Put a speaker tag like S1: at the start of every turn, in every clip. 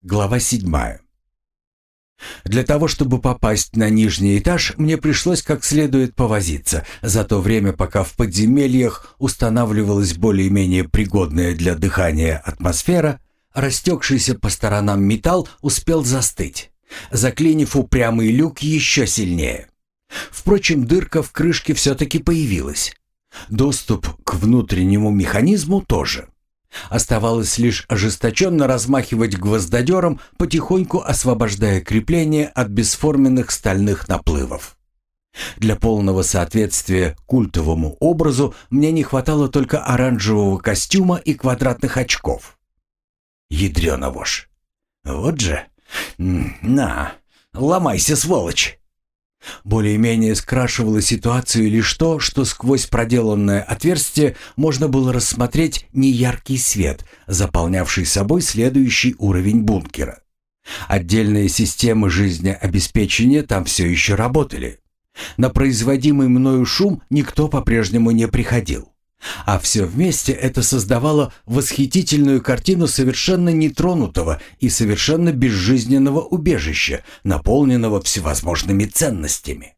S1: Глава 7. Для того, чтобы попасть на нижний этаж, мне пришлось как следует повозиться. За то время, пока в подземельях устанавливалась более-менее пригодная для дыхания атмосфера, растекшийся по сторонам металл успел застыть, заклинив упрямый люк еще сильнее. Впрочем, дырка в крышке все-таки появилась. Доступ к внутреннему механизму тоже. Оставалось лишь ожесточенно размахивать гвоздодером, потихоньку освобождая крепление от бесформенных стальных наплывов. Для полного соответствия культовому образу мне не хватало только оранжевого костюма и квадратных очков. Ядрёна вошь. Вот же. На, ломайся, сволочь. Более-менее скрашивало ситуацию лишь то, что сквозь проделанное отверстие можно было рассмотреть неяркий свет, заполнявший собой следующий уровень бункера. Отдельные системы жизнеобеспечения там все еще работали. На производимый мною шум никто по-прежнему не приходил. А все вместе это создавало восхитительную картину совершенно нетронутого и совершенно безжизненного убежища, наполненного всевозможными ценностями.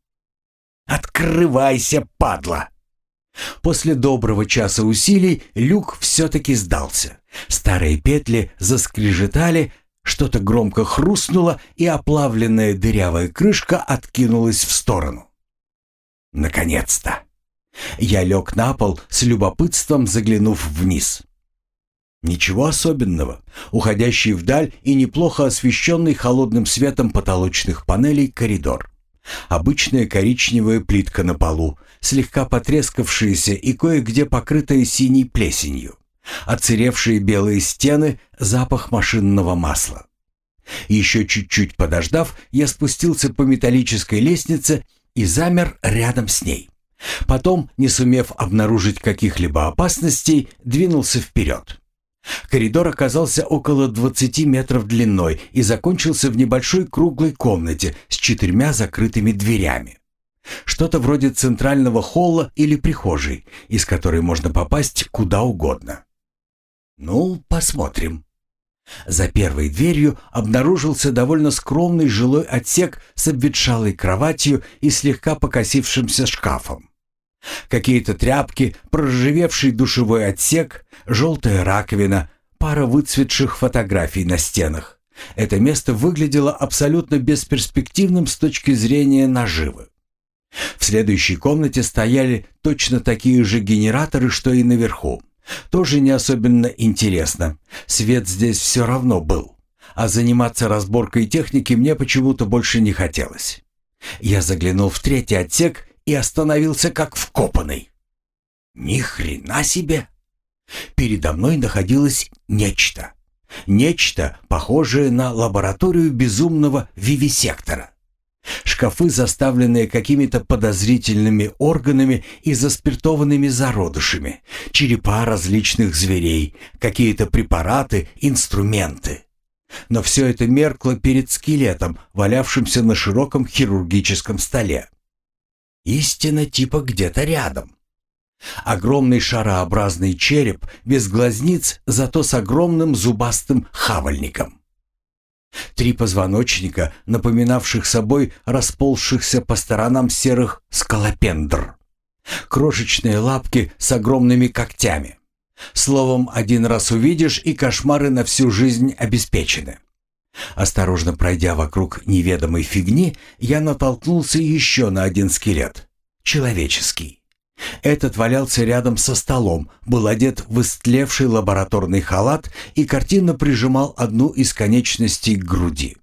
S1: «Открывайся, падла!» После доброго часа усилий люк все-таки сдался. Старые петли заскрежетали, что-то громко хрустнуло, и оплавленная дырявая крышка откинулась в сторону. «Наконец-то!» Я лег на пол, с любопытством заглянув вниз. Ничего особенного. Уходящий вдаль и неплохо освещенный холодным светом потолочных панелей коридор. Обычная коричневая плитка на полу, слегка потрескавшаяся и кое-где покрытая синей плесенью. Отсыревшие белые стены, запах машинного масла. Еще чуть-чуть подождав, я спустился по металлической лестнице и замер рядом с ней. Потом, не сумев обнаружить каких-либо опасностей, двинулся вперед. Коридор оказался около 20 метров длиной и закончился в небольшой круглой комнате с 4 закрытыми дверями. Что-то вроде центрального холла или прихожей, из которой можно попасть куда угодно. Ну, посмотрим. За первой дверью обнаружился довольно скромный жилой отсек с обветшалой кроватью и слегка покосившимся шкафом. Какие-то тряпки, проржавевший душевой отсек, желтая раковина, пара выцветших фотографий на стенах. Это место выглядело абсолютно бесперспективным с точки зрения наживы. В следующей комнате стояли точно такие же генераторы, что и наверху. Тоже не особенно интересно. Свет здесь все равно был. А заниматься разборкой техники мне почему-то больше не хотелось. Я заглянул в третий отсек и остановился как вкопанный. Ни хрена себе! Передо мной находилось нечто. Нечто, похожее на лабораторию безумного вивисектора. Шкафы, заставленные какими-то подозрительными органами и заспиртованными зародышами, черепа различных зверей, какие-то препараты, инструменты. Но все это меркло перед скелетом, валявшимся на широком хирургическом столе. Истина типа где-то рядом. Огромный шарообразный череп, без глазниц, зато с огромным зубастым хавальником. 3 позвоночника, напоминавших собой расползшихся по сторонам серых скалопендр. Крошечные лапки с огромными когтями. Словом, один раз увидишь, и кошмары на всю жизнь обеспечены. Осторожно пройдя вокруг неведомой фигни, я натолкнулся еще на один скелет. Человеческий. Этот валялся рядом со столом, был одет в истлевший лабораторный халат и картинно прижимал одну из конечностей к груди.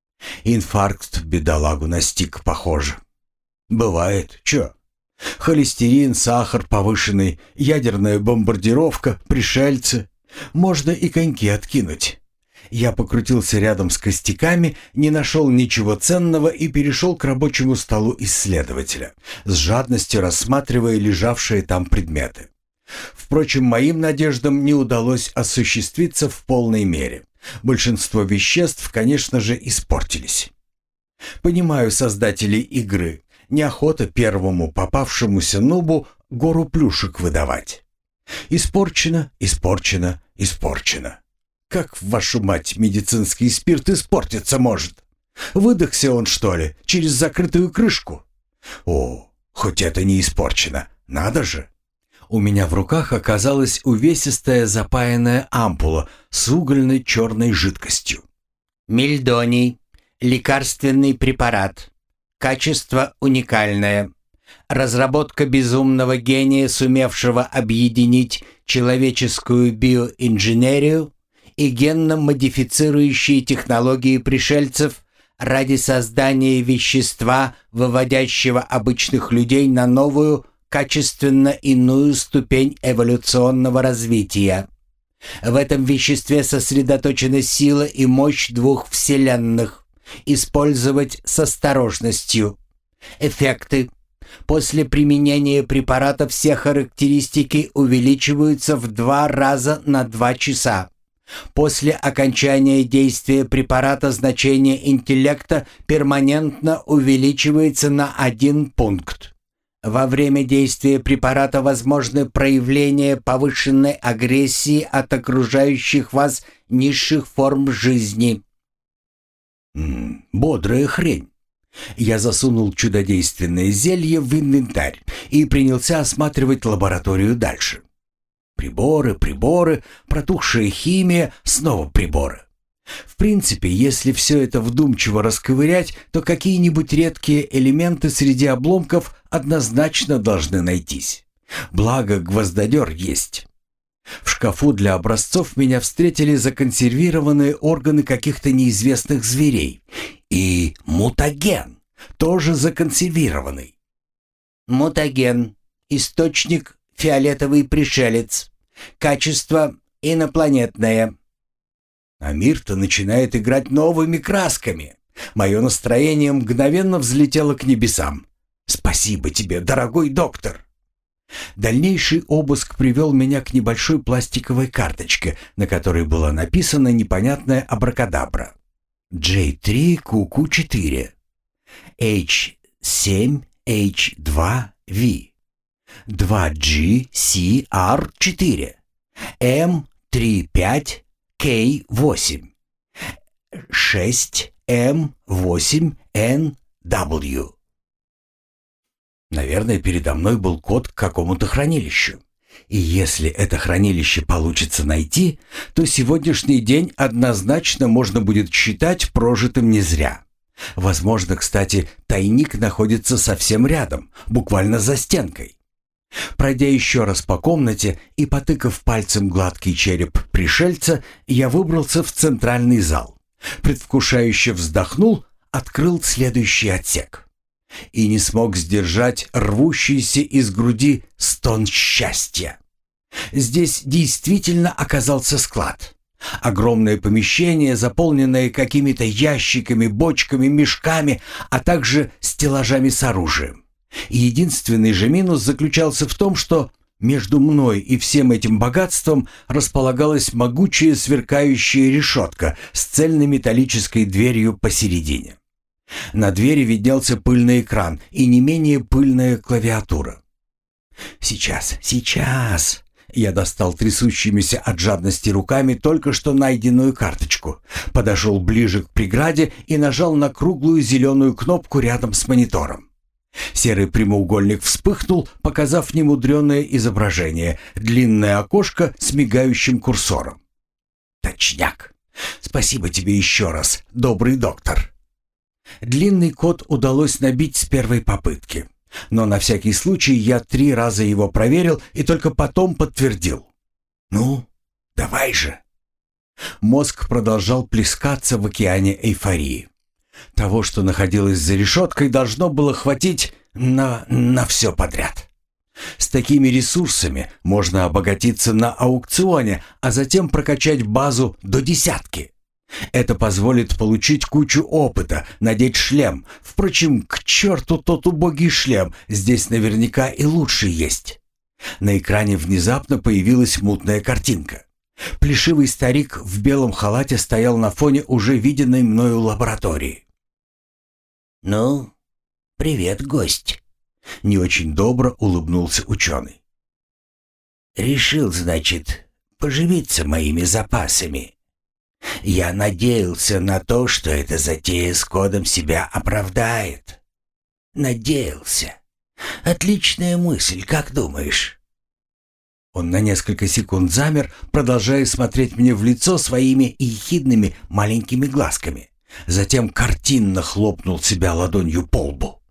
S1: Инфаркт бедолагу настиг, похоже. Бывает, чё? Холестерин, сахар повышенный, ядерная бомбардировка, пришельцы. Можно и коньки откинуть. Я покрутился рядом с костяками, не нашел ничего ценного и перешел к рабочему столу исследователя, с жадностью рассматривая лежавшие там предметы. Впрочем, моим надеждам не удалось осуществиться в полной мере. Большинство веществ, конечно же, испортились. Понимаю создателей игры. Неохота первому попавшемуся нубу гору плюшек выдавать. Испорчено, испорчено, испорчено. Как, вашу мать, медицинский спирт испортиться может? Выдохся он, что ли, через закрытую крышку? О, хоть это не испорчено, надо же. У меня в руках оказалась увесистая запаянная ампула с угольной черной жидкостью.
S2: Мельдоний. Лекарственный препарат. Качество уникальное. Разработка безумного гения, сумевшего объединить человеческую биоинженерию и генно-модифицирующие технологии пришельцев ради создания вещества, выводящего обычных людей на новую, качественно иную ступень эволюционного развития. В этом веществе сосредоточена сила и мощь двух вселенных. Использовать с осторожностью. Эффекты. После применения препарата все характеристики увеличиваются в 2 раза на 2 часа. После окончания действия препарата значение интеллекта перманентно увеличивается на 1 пункт. Во время действия препарата возможны проявления повышенной агрессии от окружающих вас низших форм жизни.
S1: Бодрая хрень. Я засунул чудодейственное зелье в инвентарь и принялся осматривать лабораторию дальше. Приборы, протухшая химия, снова приборы. В принципе, если все это вдумчиво расковырять, то какие-нибудь редкие элементы среди обломков однозначно должны найтись. Благо, гвоздодер есть. В шкафу для образцов меня встретили законсервированные органы каких-то неизвестных зверей. И мутаген, тоже законсервированный.
S2: Мутаген. Источник – фиолетовый пришелец. Качество – инопланетное.
S1: А мир-то начинает играть новыми красками. Мое настроение мгновенно взлетело к небесам. Спасибо тебе, дорогой доктор. Дальнейший обыск привел меня к небольшой пластиковой карточке, на которой была написана непонятная абракадабра. J3QQ4, H7H2V, 2GCR4, M35K8, 6M8NW. Наверное, передо мной был код к какому-то хранилищу. И если это хранилище получится найти, то сегодняшний день однозначно можно будет считать прожитым не зря. Возможно, кстати, тайник находится совсем рядом, буквально за стенкой. Пройдя еще раз по комнате и потыкав пальцем гладкий череп пришельца, я выбрался в центральный зал. Предвкушающе вздохнул, открыл следующий отсек. И не смог сдержать рвущийся из груди стон счастья. Здесь действительно оказался склад. Огромное помещение, заполненное какими-то ящиками, бочками, мешками, а также стеллажами с оружием. Единственный же минус заключался в том, что между мной и всем этим богатством располагалась могучая сверкающая решетка с цельнометаллической дверью посередине. На двери виднелся пыльный экран и не менее пыльная клавиатура. «Сейчас!» Я достал трясущимися от жадности руками только что найденную карточку, подошел ближе к преграде и нажал на круглую зеленую кнопку рядом с монитором. Серый прямоугольник вспыхнул, показав немудреное изображение, длинное окошко с мигающим курсором. «Точняк! Спасибо тебе еще раз, добрый доктор!» Длинный код удалось набить с первой попытки, но на всякий случай я 3 раза его проверил и только потом подтвердил. «Ну, давай же!» Мозг продолжал плескаться в океане эйфории. Того, что находилось за решеткой, должно было хватить на все подряд. С такими ресурсами можно обогатиться на аукционе, а затем прокачать базу до 10. Это позволит получить кучу опыта, надеть шлем. Впрочем, к черту тот убогий шлем, здесь наверняка и лучше есть. На экране внезапно появилась мутная картинка. Плешивый старик в белом халате стоял на фоне уже виденной мною лаборатории.
S2: «Ну, привет, гость!»
S1: — не очень добро улыбнулся ученый.
S2: «Решил, значит, поживиться моими запасами?» Я надеялся на то, что эта затея с кодом себя оправдает. Надеялся. Отличная мысль, как думаешь?»
S1: Он на несколько секунд замер, продолжая смотреть мне в лицо своими ехидными маленькими глазками. Затем картинно хлопнул себя ладонью по лбу.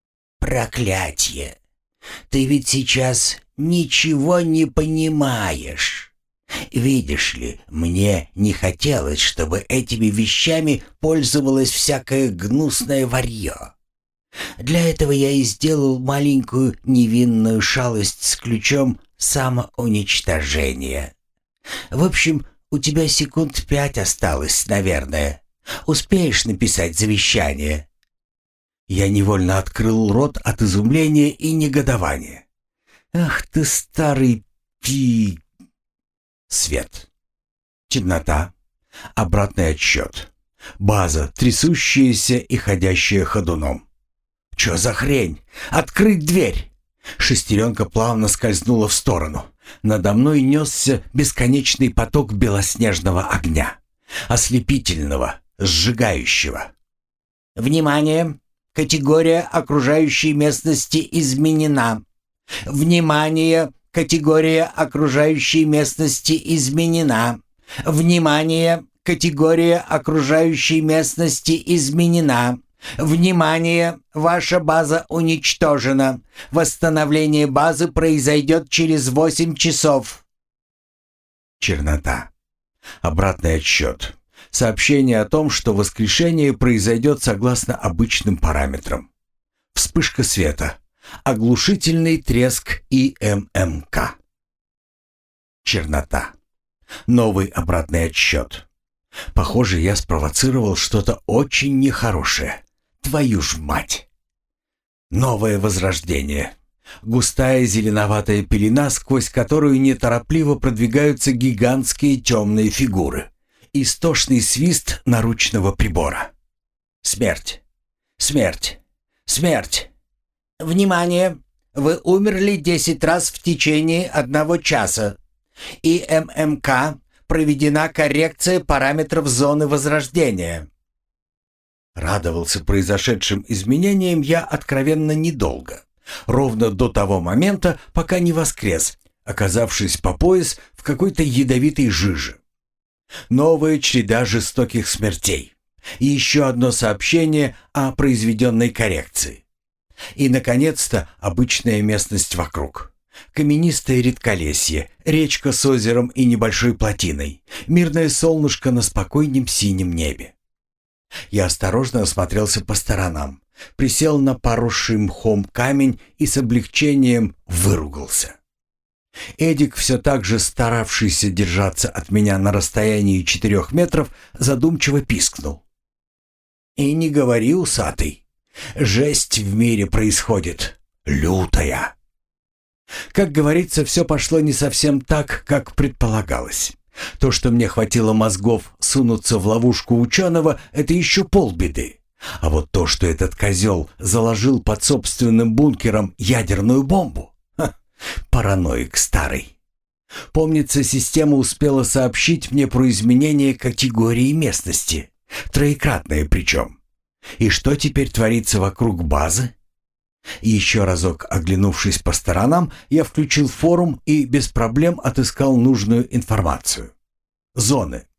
S2: «Проклятье! Ты ведь сейчас ничего не понимаешь. Видишь ли, мне не хотелось, чтобы этими вещами пользовалось всякое гнусное варьё. Для этого я и сделал маленькую невинную шалость с ключом самоуничтожения. В общем, у тебя секунд 5 осталось, наверное. Успеешь написать завещание?»
S1: Я невольно открыл рот от изумления и негодования. «Ах ты, старый пи...» Свет. Темнота. Обратный отсчет. База, трясущаяся и ходящая ходуном. «Чё за хрень? Открыть дверь!» Шестеренка плавно скользнула в сторону. Надо мной несся бесконечный поток белоснежного огня. Ослепительного, сжигающего.
S2: «Внимание! Категория окружающей местности изменена. Внимание! Категория окружающей местности изменена. Внимание! Категория окружающей местности изменена. Внимание! Ваша база уничтожена. Восстановление базы произойдет через 8 часов».
S1: Чернота. Обратный отсчет. Сообщение о том, что воскрешение произойдет согласно обычным параметрам. Вспышка света. Оглушительный треск ИММК. Чернота. Новый обратный отсчет. Похоже, я спровоцировал что-то очень нехорошее. Твою ж мать! Новое возрождение. Густая зеленоватая пелена, сквозь которую неторопливо продвигаются гигантские темные фигуры. Истошный свист наручного прибора. Смерть. Смерть. Смерть.
S2: «Внимание! Вы умерли 10 раз в течение 1 часа. ИММК проведена коррекция параметров зоны возрождения».
S1: Радовался произошедшим изменениям я откровенно недолго. Ровно до того момента, пока не воскрес, оказавшись по пояс в какой-то ядовитой жиже. Новая череда жестоких смертей. И еще одно сообщение о произведенной коррекции. И, наконец-то, обычная местность вокруг. Каменистое редколесье, речка с озером и небольшой плотиной, мирное солнышко на спокойном синем небе. Я осторожно осмотрелся по сторонам, присел на поросший мхом камень и с облегчением выругался. Эдик, все так же старавшийся держаться от меня на расстоянии 4 метров, задумчиво пискнул. «И не говори, усатый, жесть в мире происходит, лютая». Как говорится, все пошло не совсем так, как предполагалось. То, что мне хватило мозгов сунуться в ловушку ученого, это еще полбеды. А вот то, что этот козел заложил под собственным бункером ядерную бомбу, параноик старый. Помнится, система успела сообщить мне про изменение категории местности, троекратное причем. И что теперь творится вокруг базы? Еще разок оглянувшись по сторонам, я включил форум и без проблем отыскал нужную информацию. Зоны.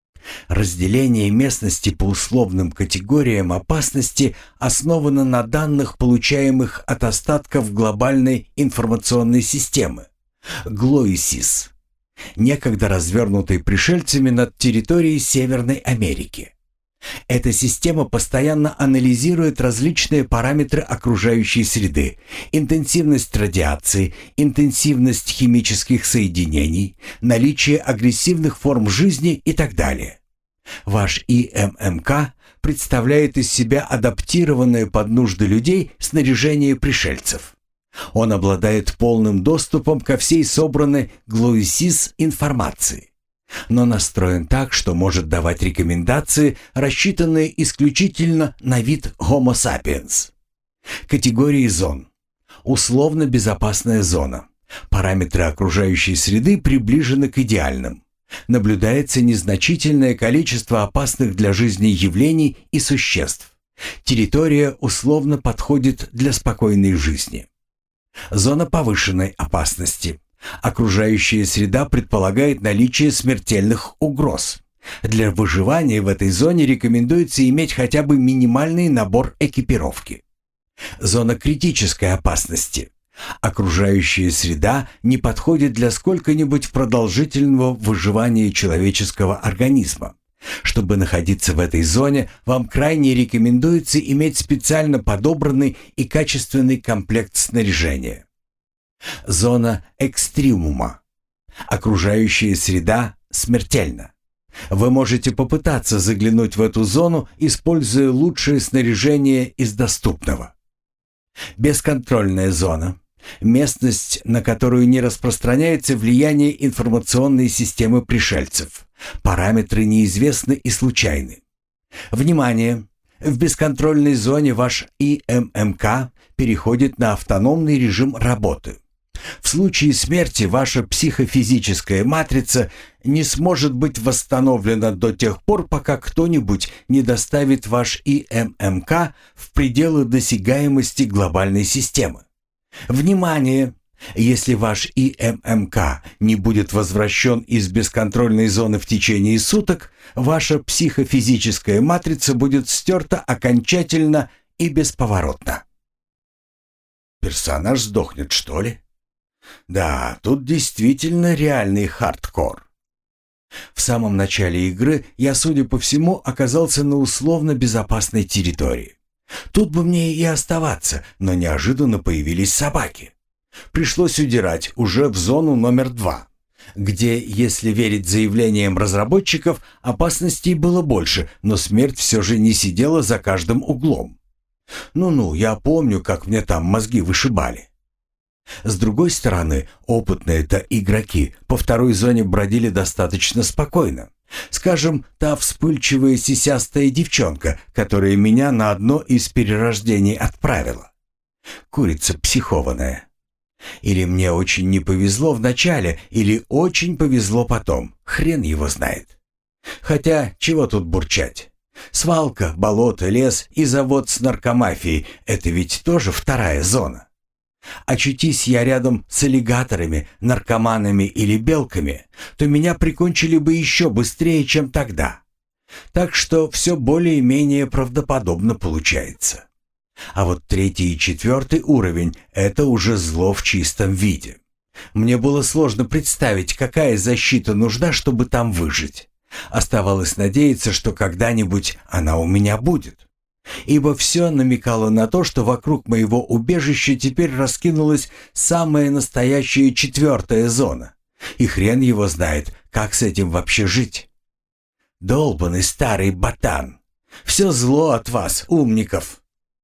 S1: Разделение местности по условным категориям опасности основано на данных, получаемых от остатков глобальной информационной системы ГЛОИСИС, некогда развернутой пришельцами над территорией Северной Америки. Эта система постоянно анализирует различные параметры окружающей среды, интенсивность радиации, интенсивность химических соединений, наличие агрессивных форм жизни и так далее. Ваш ИММК представляет из себя адаптированное под нужды людей снаряжение пришельцев. Он обладает полным доступом ко всей собранной ГЛОИСИС информации, но настроен так, что может давать рекомендации, рассчитанные исключительно на вид Homo sapiens. Категории зон. Условно безопасная зона. Параметры окружающей среды приближены к идеальным. Наблюдается незначительное количество опасных для жизни явлений и существ. Территория условно подходит для спокойной жизни. Зона повышенной опасности. Окружающая среда предполагает наличие смертельных угроз. Для выживания в этой зоне рекомендуется иметь хотя бы минимальный набор экипировки. Зона критической опасности. Окружающая среда не подходит для сколько-нибудь продолжительного выживания человеческого организма. Чтобы находиться в этой зоне, вам крайне рекомендуется иметь специально подобранный и качественный комплект снаряжения. Зона экстремума. Окружающая среда смертельна. Вы можете попытаться заглянуть в эту зону, используя лучшее снаряжение из доступного. Бесконтрольная зона. Местность, на которую не распространяется влияние информационной системы пришельцев. Параметры неизвестны и случайны. Внимание! В бесконтрольной зоне ваш ИММК переходит на автономный режим работы. В случае смерти ваша психофизическая матрица не сможет быть восстановлена до тех пор, пока кто-нибудь не доставит ваш ИММК в пределы досягаемости глобальной системы. Внимание! Если ваш ИММК не будет возвращен из бесконтрольной зоны в течение суток, ваша психофизическая матрица будет стерта окончательно и бесповоротно. Персонаж сдохнет, что ли? Да, тут действительно реальный хардкор. В самом начале игры я, судя по всему, оказался на условно безопасной территории. Тут бы мне и оставаться, но неожиданно появились собаки. Пришлось удирать уже в зону номер 2, где, если верить заявлениям разработчиков, опасностей было больше, но смерть все же не сидела за каждым углом. Ну-ну, я помню, как мне там мозги вышибали. С другой стороны, опытные-то игроки по второй зоне бродили достаточно спокойно. Скажем, та вспыльчивая сисястая девчонка, которая меня на одно из перерождений отправила. Курица психованная. Или мне очень не повезло в начале, или очень повезло потом. Хрен его знает. Хотя, чего тут бурчать? Свалка, болото, лес и завод с наркомафией — это ведь тоже вторая зона. Очутись я рядом с аллигаторами, наркоманами или белками, то меня прикончили бы еще быстрее, чем тогда. Так что все более-менее правдоподобно получается. А вот 3-й и 4-й уровень — это уже зло в чистом виде. Мне было сложно представить, какая защита нужна, чтобы там выжить. Оставалось надеяться, что когда-нибудь она у меня будет. Ибо все намекало на то, что вокруг моего убежища теперь раскинулась самая настоящая 4-я зона. И хрен его знает, как с этим вообще жить. Долбаный старый ботан. Все зло от вас, умников.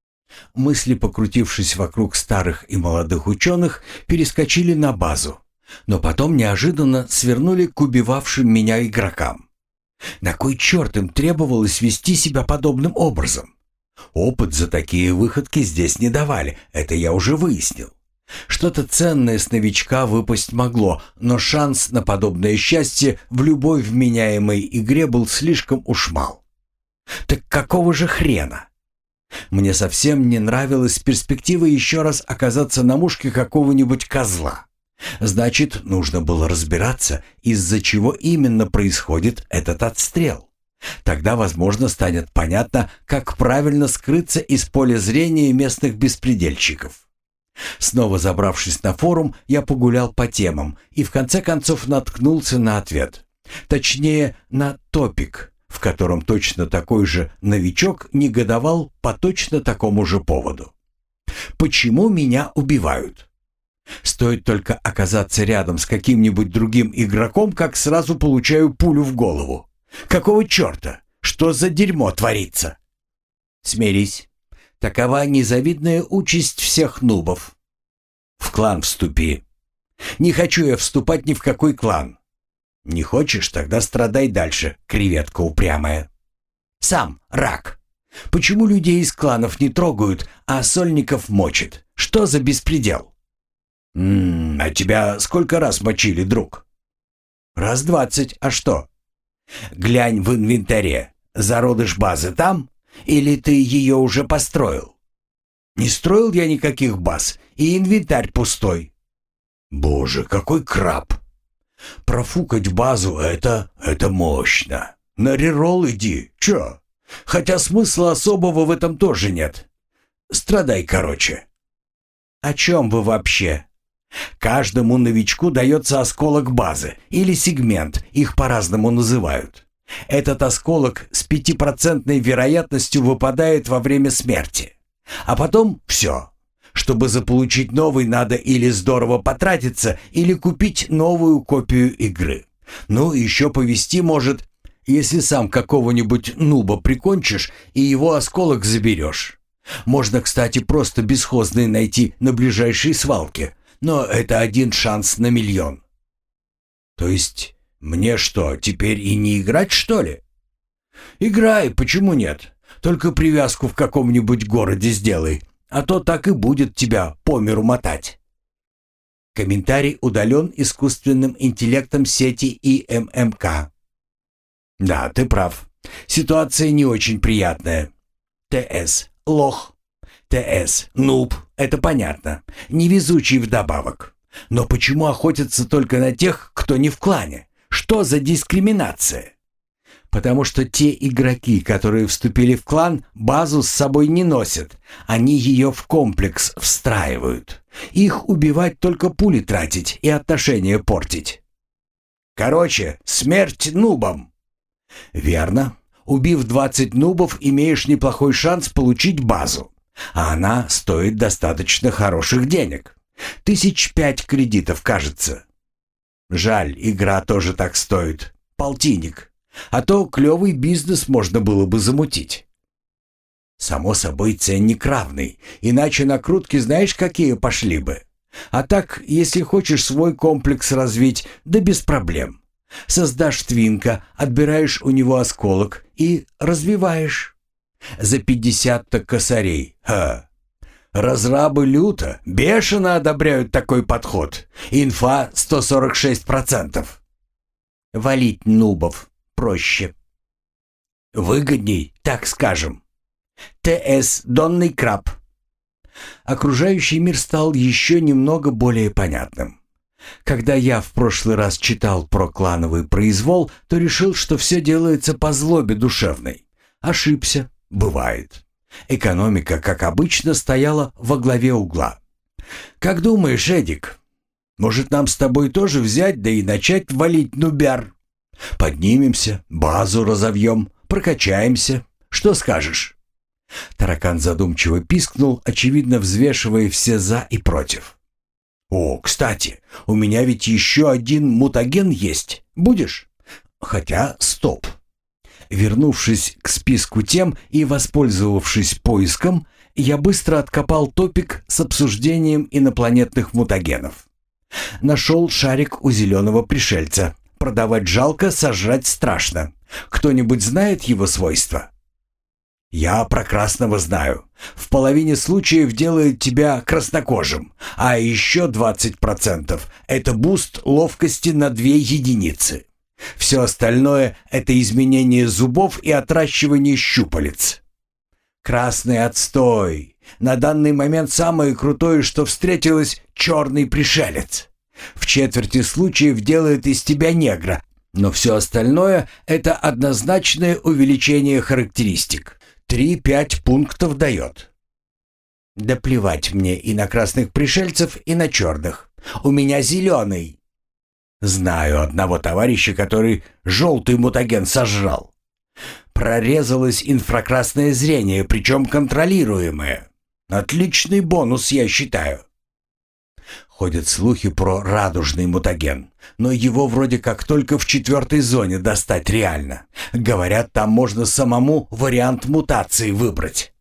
S1: Мысли, покрутившись вокруг старых и молодых ученых, перескочили на базу, но потом неожиданно свернули к убивавшим меня игрокам. На кой черт им требовалось вести себя подобным образом? Опыт за такие выходки здесь не давали, это я уже выяснил. Что-то ценное с новичка выпасть могло, но шанс на подобное счастье в любой вменяемой игре был слишком уж мал. Так какого же хрена? Мне совсем не нравилась перспектива еще раз оказаться на мушке какого-нибудь козла. Значит, нужно было разбираться, из-за чего именно происходит этот отстрел. Тогда, возможно, станет понятно, как правильно скрыться из поля зрения местных беспредельщиков. Снова забравшись на форум, я погулял по темам и в конце концов наткнулся на ответ. Точнее, на топик, в котором точно такой же новичок негодовал по точно такому же поводу. Почему меня убивают? Стоит только оказаться рядом с каким-нибудь другим игроком, как сразу получаю пулю в голову. Какого черта? Что за дерьмо творится? Смирись. Такова незавидная участь всех нубов. В клан вступи. Не хочу я вступать ни в какой клан. Не хочешь, тогда страдай дальше, креветка упрямая. Сам рак. Почему людей из кланов не трогают, а сольников мочат? Что за беспредел? А тебя сколько раз мочили, друг? Раз 20, а что? Глянь в инвентаре. Зародыш базы там? Или ты ее уже построил? Не строил я никаких баз, и инвентарь пустой. Боже, какой краб! Профукать базу — это мощно. На реролл иди, чё? Хотя смысла особого в этом тоже нет. Страдай, короче. О чем вы вообще? Каждому новичку дается осколок базы или сегмент, их по-разному называют. Этот осколок с 5% вероятностью выпадает во время смерти. А потом все. Чтобы заполучить новый, надо или здорово потратиться, или купить новую копию игры. Ну, еще повезти может, если сам какого-нибудь нуба прикончишь и его осколок заберешь. Можно, кстати, просто бесхозный найти на ближайшей свалке, но это один шанс на миллион. То есть мне что, теперь и не играть, что ли? Играй, почему нет? Только привязку в каком-нибудь городе сделай, а то так и будет тебя по миру мотать. Комментарий удален искусственным интеллектом сети ИММК. Да, ты прав. Ситуация не очень приятная. ТС. Лох. ТС. Нуб. Это понятно. Невезучий вдобавок. Но почему охотятся только на тех, кто не в клане? Что за дискриминация? Потому что те игроки, которые вступили в клан, базу с собой не носят. Они ее в комплекс встраивают. Их убивать, только пули тратить и отношения портить. Короче, смерть нубам. Верно. Убив 20 нубов, имеешь неплохой шанс получить базу. А она стоит достаточно хороших денег. 5 кредитов, кажется. Жаль, игра тоже так стоит. Полтинник. А то клевый бизнес можно было бы замутить. Само собой, ценник равный, иначе накрутки знаешь, какие пошли бы. А так, если хочешь свой комплекс развить, да без проблем. Создашь твинка, отбираешь у него осколок и развиваешь. За 50-то косарей. Ха! Разрабы люто, бешено одобряют такой подход. Инфа 146%. Валить нубов проще. Выгодней, так скажем. ТС «Донный краб». Окружающий мир стал еще немного более понятным. Когда я в прошлый раз читал про клановый произвол, то решил, что все делается по злобе душевной. Ошибся, бывает. Экономика, как обычно, стояла во главе угла. Как думаешь, Эдик, может нам с тобой тоже взять, да и начать валить нубяр? Поднимемся, базу разовьем, прокачаемся. Что скажешь?» Таракан задумчиво пискнул, очевидно взвешивая все «за» и «против». «О, кстати, у меня ведь еще один мутаген есть. Будешь? Хотя, стоп». Вернувшись к списку тем и воспользовавшись поиском, я быстро откопал топик с обсуждением инопланетных мутагенов. Нашел шарик у зеленого пришельца. Продавать жалко, сожрать страшно. Кто-нибудь знает его свойства? Я про красного знаю. В половине случаев делает тебя краснокожим, а еще 20% — это буст ловкости на 2 единицы. Все остальное — это изменение зубов и отращивание щупалец. Красный отстой. На данный момент самое крутое, что встретилось — черный пришелец. В четверти случаев делает из тебя негра, но все остальное — это однозначное увеличение характеристик. 3-5 пунктов дает. Да плевать мне и на красных пришельцев, и на черных. У меня зеленый. Знаю одного товарища, который желтый мутаген сожрал. Прорезалось инфракрасное зрение, причем контролируемое. Отличный бонус, я считаю. Ходят слухи про радужный мутаген, но его вроде как только в 4-й зоне достать реально. Говорят, там можно самому вариант мутации выбрать.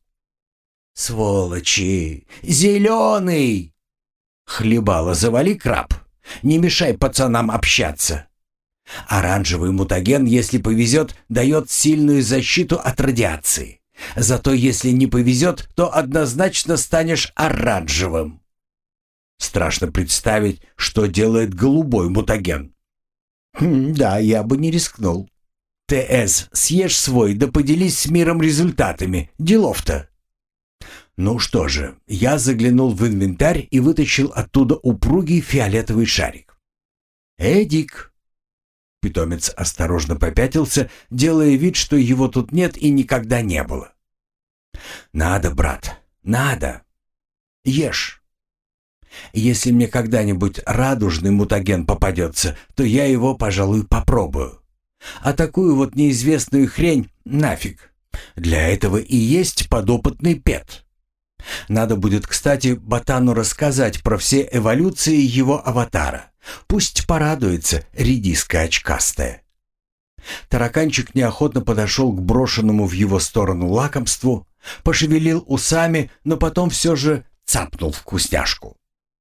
S1: Сволочи! Зеленый! Хлебало, завали, краб. Не мешай пацанам общаться. Оранжевый мутаген, если повезет, дает сильную защиту от радиации. Зато если не повезет, то однозначно станешь оранжевым. Страшно представить, что делает голубой мутаген. Да, я бы не рискнул. ТС, съешь свой, да поделись с миром результатами. Делов-то. Ну что же, я заглянул в инвентарь и вытащил оттуда упругий фиолетовый шарик. «Эдик!» Питомец осторожно попятился, делая вид, что его тут нет и никогда не было. «Надо, брат, надо. Ешь. Если мне когда-нибудь радужный мутаген попадется, то я его, пожалуй, попробую. А такую вот неизвестную хрень нафиг. Для этого и есть подопытный пет. Надо будет, кстати, ботану рассказать про все эволюции его аватара. Пусть порадуется редиска очкастая». Тараканчик неохотно подошел к брошенному в его сторону лакомству, пошевелил усами, но потом все же цапнул вкусняшку.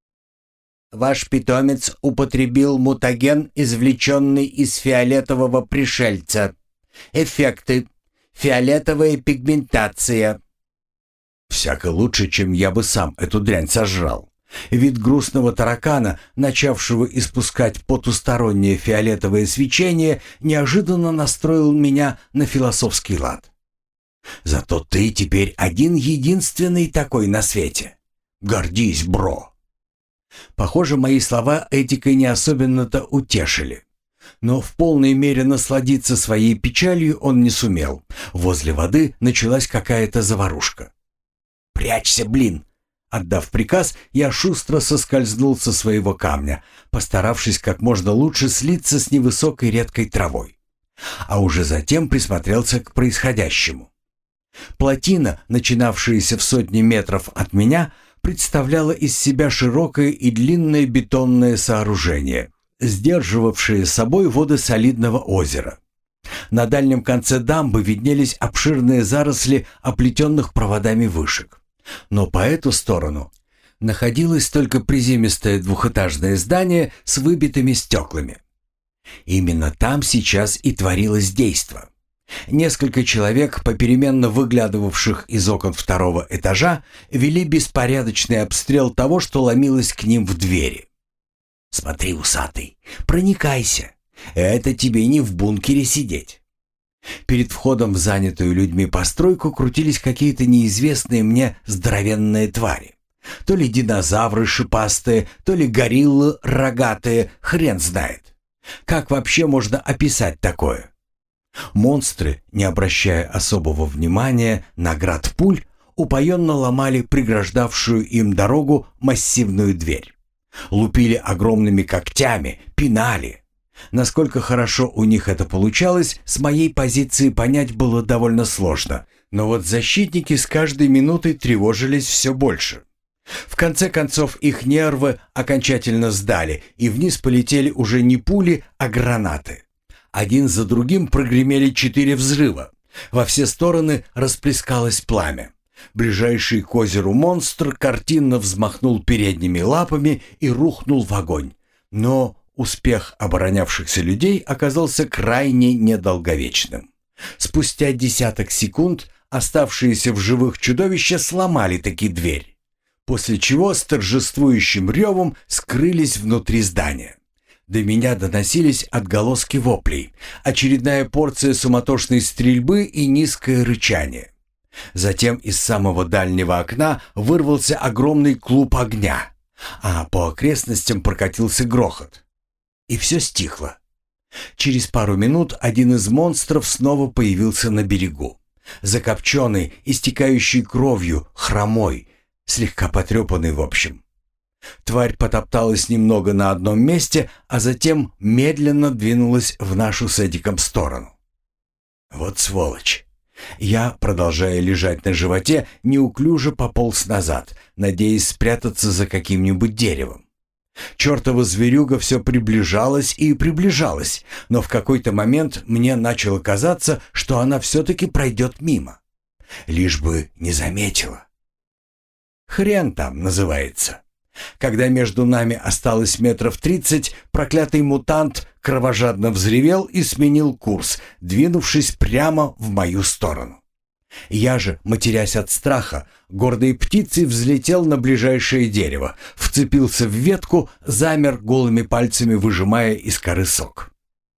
S1: «Ваш питомец употребил мутаген, извлеченный из фиолетового пришельца. Эффекты. Фиолетовая пигментация». Всяко лучше, чем я бы сам эту дрянь сожрал. Вид грустного таракана, начавшего испускать потустороннее фиолетовое свечение, неожиданно настроил меня на философский лад. «Зато ты теперь один-единственный такой на свете. Гордись, бро!» Похоже, мои слова Эдика не особенно-то утешили. Но в полной мере насладиться своей печалью он не сумел. Возле воды началась какая-то заварушка. «Прячься, блин!» Отдав приказ, я шустро соскользнул со своего камня, постаравшись как можно лучше слиться с невысокой редкой травой. А уже затем присмотрелся к происходящему. Плотина, начинавшаяся в сотни метров от меня, представляла из себя широкое и длинное бетонное сооружение, сдерживавшее собой воды солидного озера. На дальнем конце дамбы виднелись обширные заросли оплетенных проводами вышек. Но по эту сторону находилось только приземистое двухэтажное здание с выбитыми стеклами. Именно там сейчас и творилось действо. Несколько человек, попеременно выглядывавших из окон второго этажа, вели беспорядочный обстрел того, что ломилось к ним в двери. «Смотри, усатый, проникайся. Это тебе не в бункере сидеть». Перед входом в занятую людьми постройку крутились какие-то неизвестные мне здоровенные твари. То ли динозавры шипастые, то ли гориллы рогатые, хрен знает. Как вообще можно описать такое? Монстры, не обращая особого внимания на град пуль, упоенно ломали преграждавшую им дорогу массивную дверь. Лупили огромными когтями, пинали. Насколько хорошо у них это получалось, с моей позиции понять было довольно сложно. Но вот защитники с каждой минутой тревожились все больше. В конце концов их нервы окончательно сдали, и вниз полетели уже не пули, а гранаты. Один за другим прогремели 4 взрыва. Во все стороны расплескалось пламя. Ближайший к озеру монстр картинно взмахнул передними лапами и рухнул в огонь. Но успех оборонявшихся людей оказался крайне недолговечным. Спустя десяток секунд оставшиеся в живых чудовища сломали таки дверь, после чего с торжествующим ревом скрылись внутри здания. До меня доносились отголоски воплей, очередная порция суматошной стрельбы и низкое рычание. Затем из самого дальнего окна вырвался огромный клуб огня, а по окрестностям прокатился грохот. И все стихло. Через пару минут один из монстров снова появился на берегу. Закопченный, истекающий кровью, хромой, слегка потрепанный в общем. Тварь потопталась немного на одном месте, а затем медленно двинулась в нашу с Эдиком сторону. Вот сволочь. Я, продолжая лежать на животе, неуклюже пополз назад, надеясь спрятаться за каким-нибудь деревом. Чертова зверюга все приближалась и приближалась, но в какой-то момент мне начало казаться, что она все-таки пройдет мимо. Лишь бы не заметила. Хрен там называется. Когда между нами осталось метров 30, проклятый мутант кровожадно взревел и сменил курс, двинувшись прямо в мою сторону. Я же, матерясь от страха, гордой птицей взлетел на ближайшее дерево, вцепился в ветку, замер голыми пальцами, выжимая из коры сок.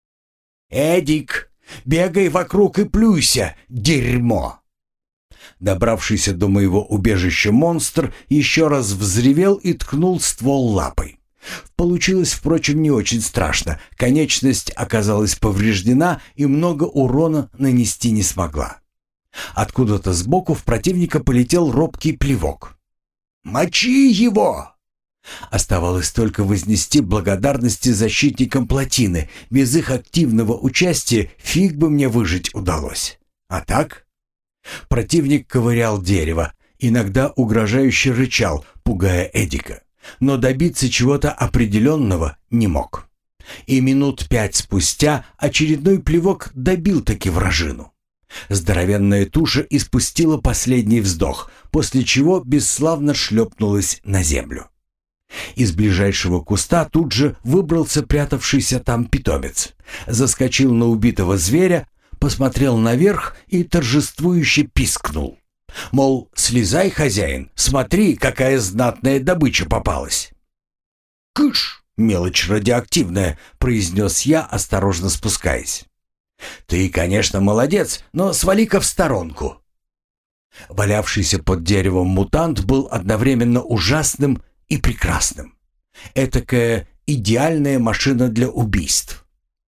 S2: «Эдик, бегай вокруг и плюйся, дерьмо!»
S1: Добравшийся до моего убежища монстр еще раз взревел и ткнул ствол лапой. Получилось, впрочем, не очень страшно. Конечность оказалась повреждена и много урона нанести не смогла. Откуда-то сбоку в противника полетел робкий плевок.
S2: «Мочи его!»
S1: Оставалось только вознести благодарности защитникам плотины. Без их активного участия фиг бы мне выжить удалось. А так? Противник ковырял дерево, иногда угрожающе рычал, пугая Эдика, но добиться чего-то определенного не мог. И минут 5 спустя очередной плевок добил-таки вражину. Здоровенная туша испустила последний вздох, после чего бесславно шлепнулась на землю. Из ближайшего куста тут же выбрался прятавшийся там питомец, заскочил на убитого зверя, посмотрел наверх и торжествующе пискнул. Мол, слезай, хозяин, смотри, какая знатная добыча попалась. «Кыш, мелочь радиоактивная», — произнес я, осторожно спускаясь. «Ты, конечно, молодец, но свали-ка в сторонку». Валявшийся под деревом мутант был одновременно ужасным и прекрасным. Этакая идеальная машина для убийств.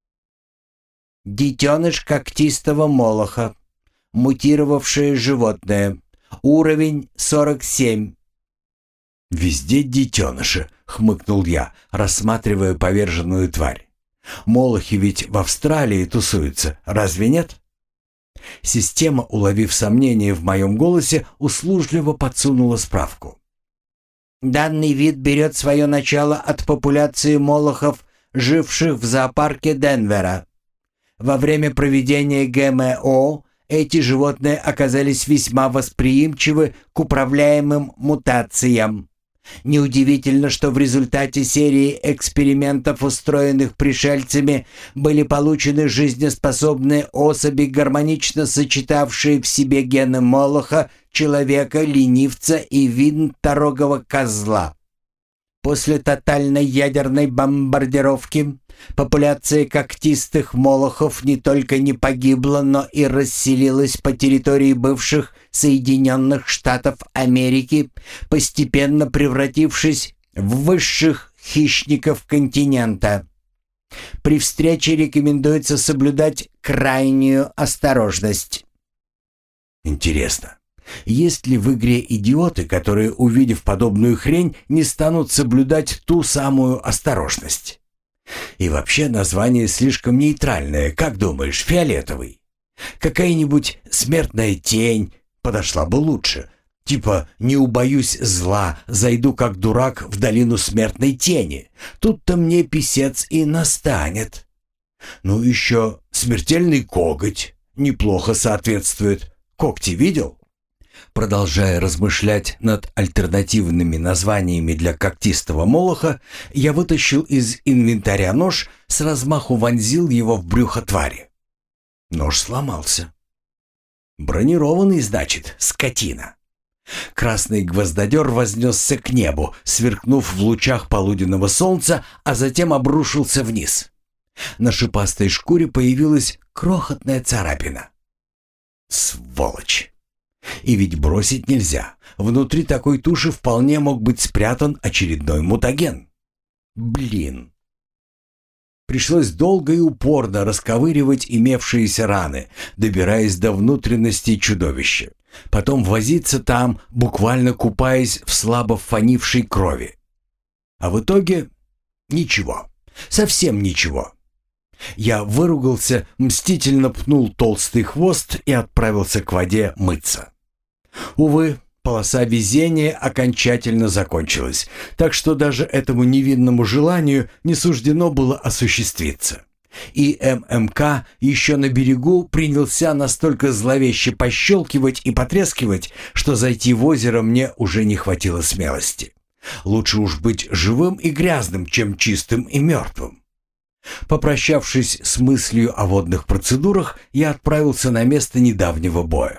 S2: «Детеныш когтистого молоха. Мутировавшее животное. Уровень 47».
S1: «Везде детеныши», — хмыкнул я, рассматривая поверженную тварь. «Молохи ведь в Австралии тусуются, разве нет?» Система, уловив сомнение в моем голосе, услужливо подсунула справку.
S2: «Данный вид берет свое начало от популяции молохов, живших в зоопарке Денвера. Во время проведения ГМО эти животные оказались весьма восприимчивы к управляемым мутациям. Неудивительно, что в результате серии экспериментов, устроенных пришельцами, были получены жизнеспособные особи, гармонично сочетавшие в себе гены молоха, человека, ленивца и винторогого козла. После тотальной ядерной бомбардировки популяция когтистых молохов не только не погибла, но и расселилась по территории бывших Соединенных Штатов Америки, постепенно превратившись в высших хищников континента. При встрече рекомендуется соблюдать крайнюю осторожность.
S1: Интересно, есть ли в игре идиоты, которые, увидев подобную хрень, не станут соблюдать ту самую осторожность? И вообще название слишком нейтральное, как думаешь, фиолетовый? Какая-нибудь смертная тень подошла бы лучше. Типа «не убоюсь зла, зайду как дурак в долину смертной тени». Тут-то мне писец и настанет. Ну еще смертельный коготь неплохо соответствует. Когти видел? Продолжая размышлять над альтернативными названиями для когтистого молоха, я вытащил из инвентаря нож, с размаху вонзил его в брюхо твари. Нож сломался. Бронированный, значит, скотина. Красный гвоздодер вознесся к небу, сверкнув в лучах полуденного солнца, а затем обрушился вниз. На шипастой шкуре появилась крохотная царапина. Сволочь! И ведь бросить нельзя. Внутри такой туши вполне мог быть спрятан очередной мутаген. Блин! Пришлось долго и упорно расковыривать имевшиеся раны, добираясь до внутренностей чудовища. Потом возиться там, буквально купаясь в слабо фонившей крови. А в итоге ничего. Совсем ничего. Я выругался, мстительно пнул толстый хвост и отправился к воде мыться. Увы, полоса везения окончательно закончилась, так что даже этому невинному желанию не суждено было осуществиться. И ММК еще на берегу принялся настолько зловеще пощелкивать и потрескивать, что зайти в озеро мне уже не хватило смелости. Лучше уж быть живым и грязным, чем чистым и мертвым. Попрощавшись с мыслью о водных процедурах, я отправился на место недавнего боя.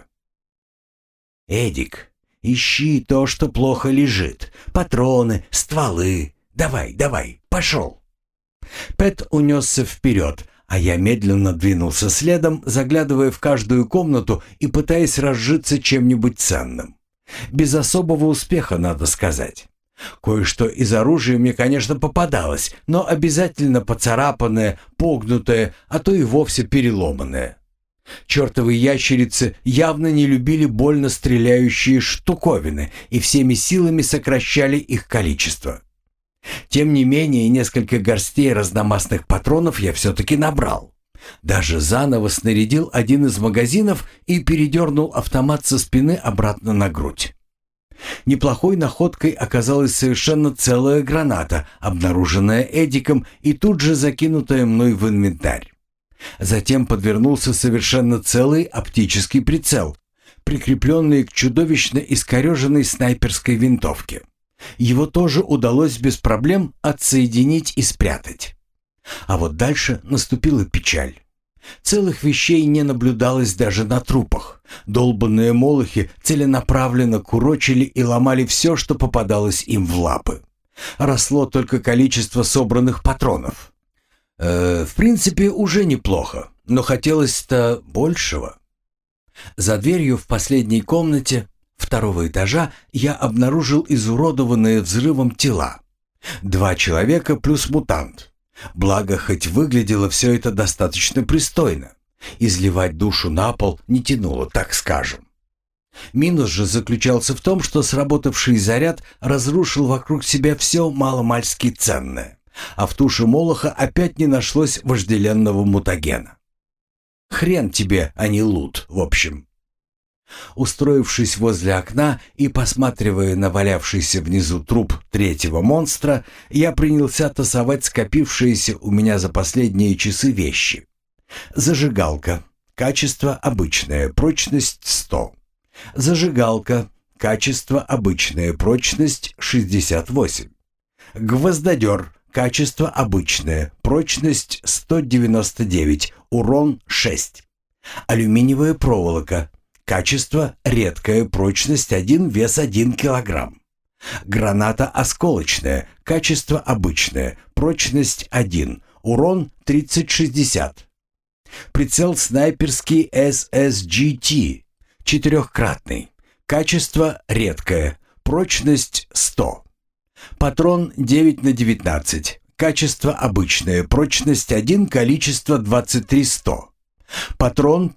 S1: «Эдик, ищи то, что плохо лежит. Патроны, стволы. Давай, давай, пошел!» Пэт унесся вперед, А я медленно двинулся следом, заглядывая в каждую комнату и пытаясь разжиться чем-нибудь ценным. Без особого успеха, надо сказать. Кое-что из оружия мне, конечно, попадалось, но обязательно поцарапанное, погнутое, а то и вовсе переломанное. Чертовы ящерицы явно не любили больно стреляющие штуковины и всеми силами сокращали их количество. Тем не менее, несколько горстей разномастных патронов я все-таки набрал. Даже заново снарядил один из магазинов и передернул автомат со спины обратно на грудь. Неплохой находкой оказалась совершенно целая граната, обнаруженная Эдиком и тут же закинутая мной в инвентарь. Затем подвернулся совершенно целый оптический прицел, прикрепленный к чудовищно искореженной снайперской винтовке. Его тоже удалось без проблем отсоединить и спрятать. А вот дальше наступила печаль. Целых вещей не наблюдалось даже на трупах. Долбанные молохи целенаправленно курочили и ломали все, что попадалось им в лапы. Росло только количество собранных патронов. В принципе, уже неплохо, но хотелось-то большего. За дверью в последней комнате второго этажа я обнаружил изуродованные взрывом тела. 2 человека плюс мутант. Благо, хоть выглядело все это достаточно пристойно. Изливать душу на пол не тянуло, так скажем. Минус же заключался в том, что сработавший заряд разрушил вокруг себя все маломальски ценное, а в туше молоха опять не нашлось вожделенного мутагена. Хрен тебе, а не лут, в общем. Устроившись возле окна и посматривая на валявшийся внизу труп третьего монстра, я принялся тасовать скопившиеся у меня за последние часы вещи. Зажигалка. Качество обычное. Прочность 100. Зажигалка. Качество обычное. Прочность 68. Гвоздодер. Качество обычное. Прочность 199. Урон 6. Алюминиевая проволока. Качество редкое, прочность 1, вес 1 килограмм. Граната осколочная, качество обычное, прочность 1, урон 30-60. Прицел снайперский SSGT, 4-кратный, качество редкое, прочность 100. Патрон 9х19, качество обычное, прочность 1, количество 23-100. Патрон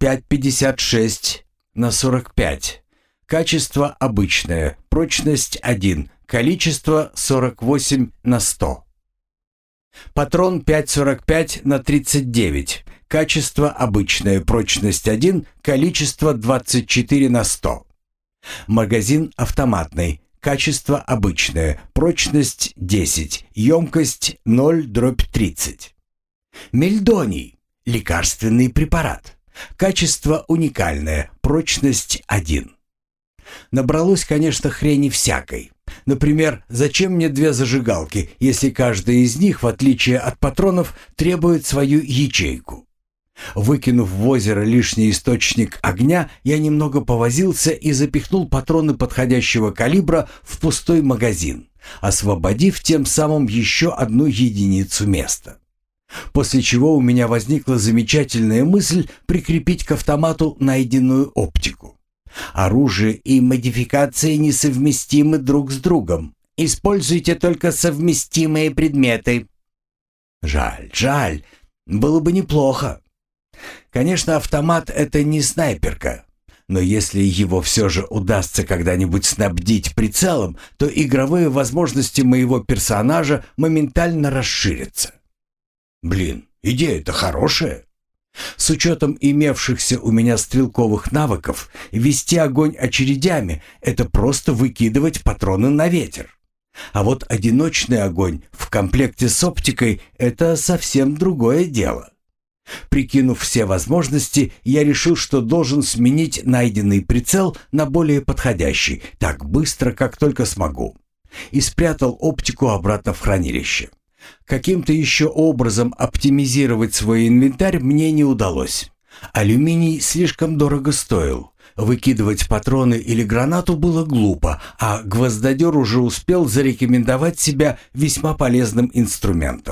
S1: 5,56 на 45. Качество обычное. Прочность 1. Количество 48 на 100. Патрон 5,45 на 39. Качество обычное. Прочность 1. Количество 24 на 100. Магазин автоматный. Качество обычное. Прочность 10. Емкость 0/30. Мельдоний. Лекарственный препарат. Качество уникальное, прочность 1. Набралось, конечно, хрени всякой. Например, зачем мне 2 зажигалки, если каждая из них, в отличие от патронов, требует свою ячейку? Выкинув в озеро лишний источник огня, я немного повозился и запихнул патроны подходящего калибра в пустой магазин, освободив тем самым еще 1 единицу места. После чего у меня возникла замечательная мысль прикрепить к автомату найденную оптику. Оружие и модификации несовместимы друг с другом. Используйте только совместимые предметы. Жаль, было бы неплохо. Конечно, автомат — это не снайперка, но если его все же удастся когда-нибудь снабдить прицелом, то игровые возможности моего персонажа моментально расширятся. Блин, идея-то хорошая. С учетом имевшихся у меня стрелковых навыков, вести огонь очередями — это просто выкидывать патроны на ветер. А вот одиночный огонь в комплекте с оптикой — это совсем другое дело. Прикинув все возможности, я решил, что должен сменить найденный прицел на более подходящий, так быстро, как только смогу, и спрятал оптику обратно в хранилище. Каким-то еще образом оптимизировать свой инвентарь мне не удалось. Алюминий слишком дорого стоил. Выкидывать патроны или гранату было глупо, а гвоздодер уже успел зарекомендовать себя весьма полезным инструментом.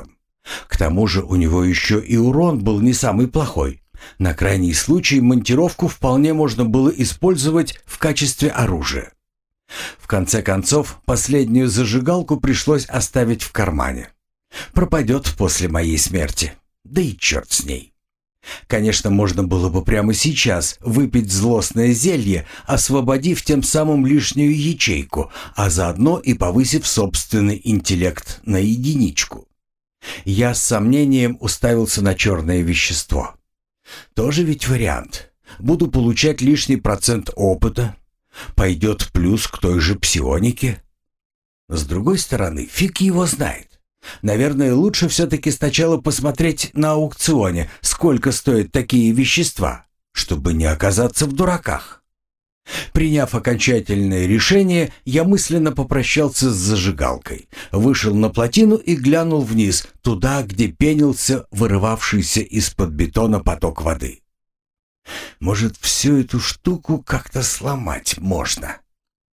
S1: К тому же у него еще и урон был не самый плохой. На крайний случай монтировку вполне можно было использовать в качестве оружия. В конце концов, последнюю зажигалку пришлось оставить в кармане. Пропадет после моей смерти. Да и черт с ней. Конечно, можно было бы прямо сейчас выпить злостное зелье, освободив тем самым лишнюю ячейку, а заодно и повысив собственный интеллект на единичку. Я с сомнением уставился на черное вещество. Тоже ведь вариант. Буду получать лишний процент опыта. Пойдет плюс к той же псионике. С другой стороны, фиг его знает. Наверное, лучше все-таки сначала посмотреть на аукционе, сколько стоят такие вещества, чтобы не оказаться в дураках. Приняв окончательное решение, я мысленно попрощался с зажигалкой, вышел на плотину и глянул вниз, туда, где пенился вырывавшийся из-под бетона поток воды. Может, всю эту штуку как-то сломать можно?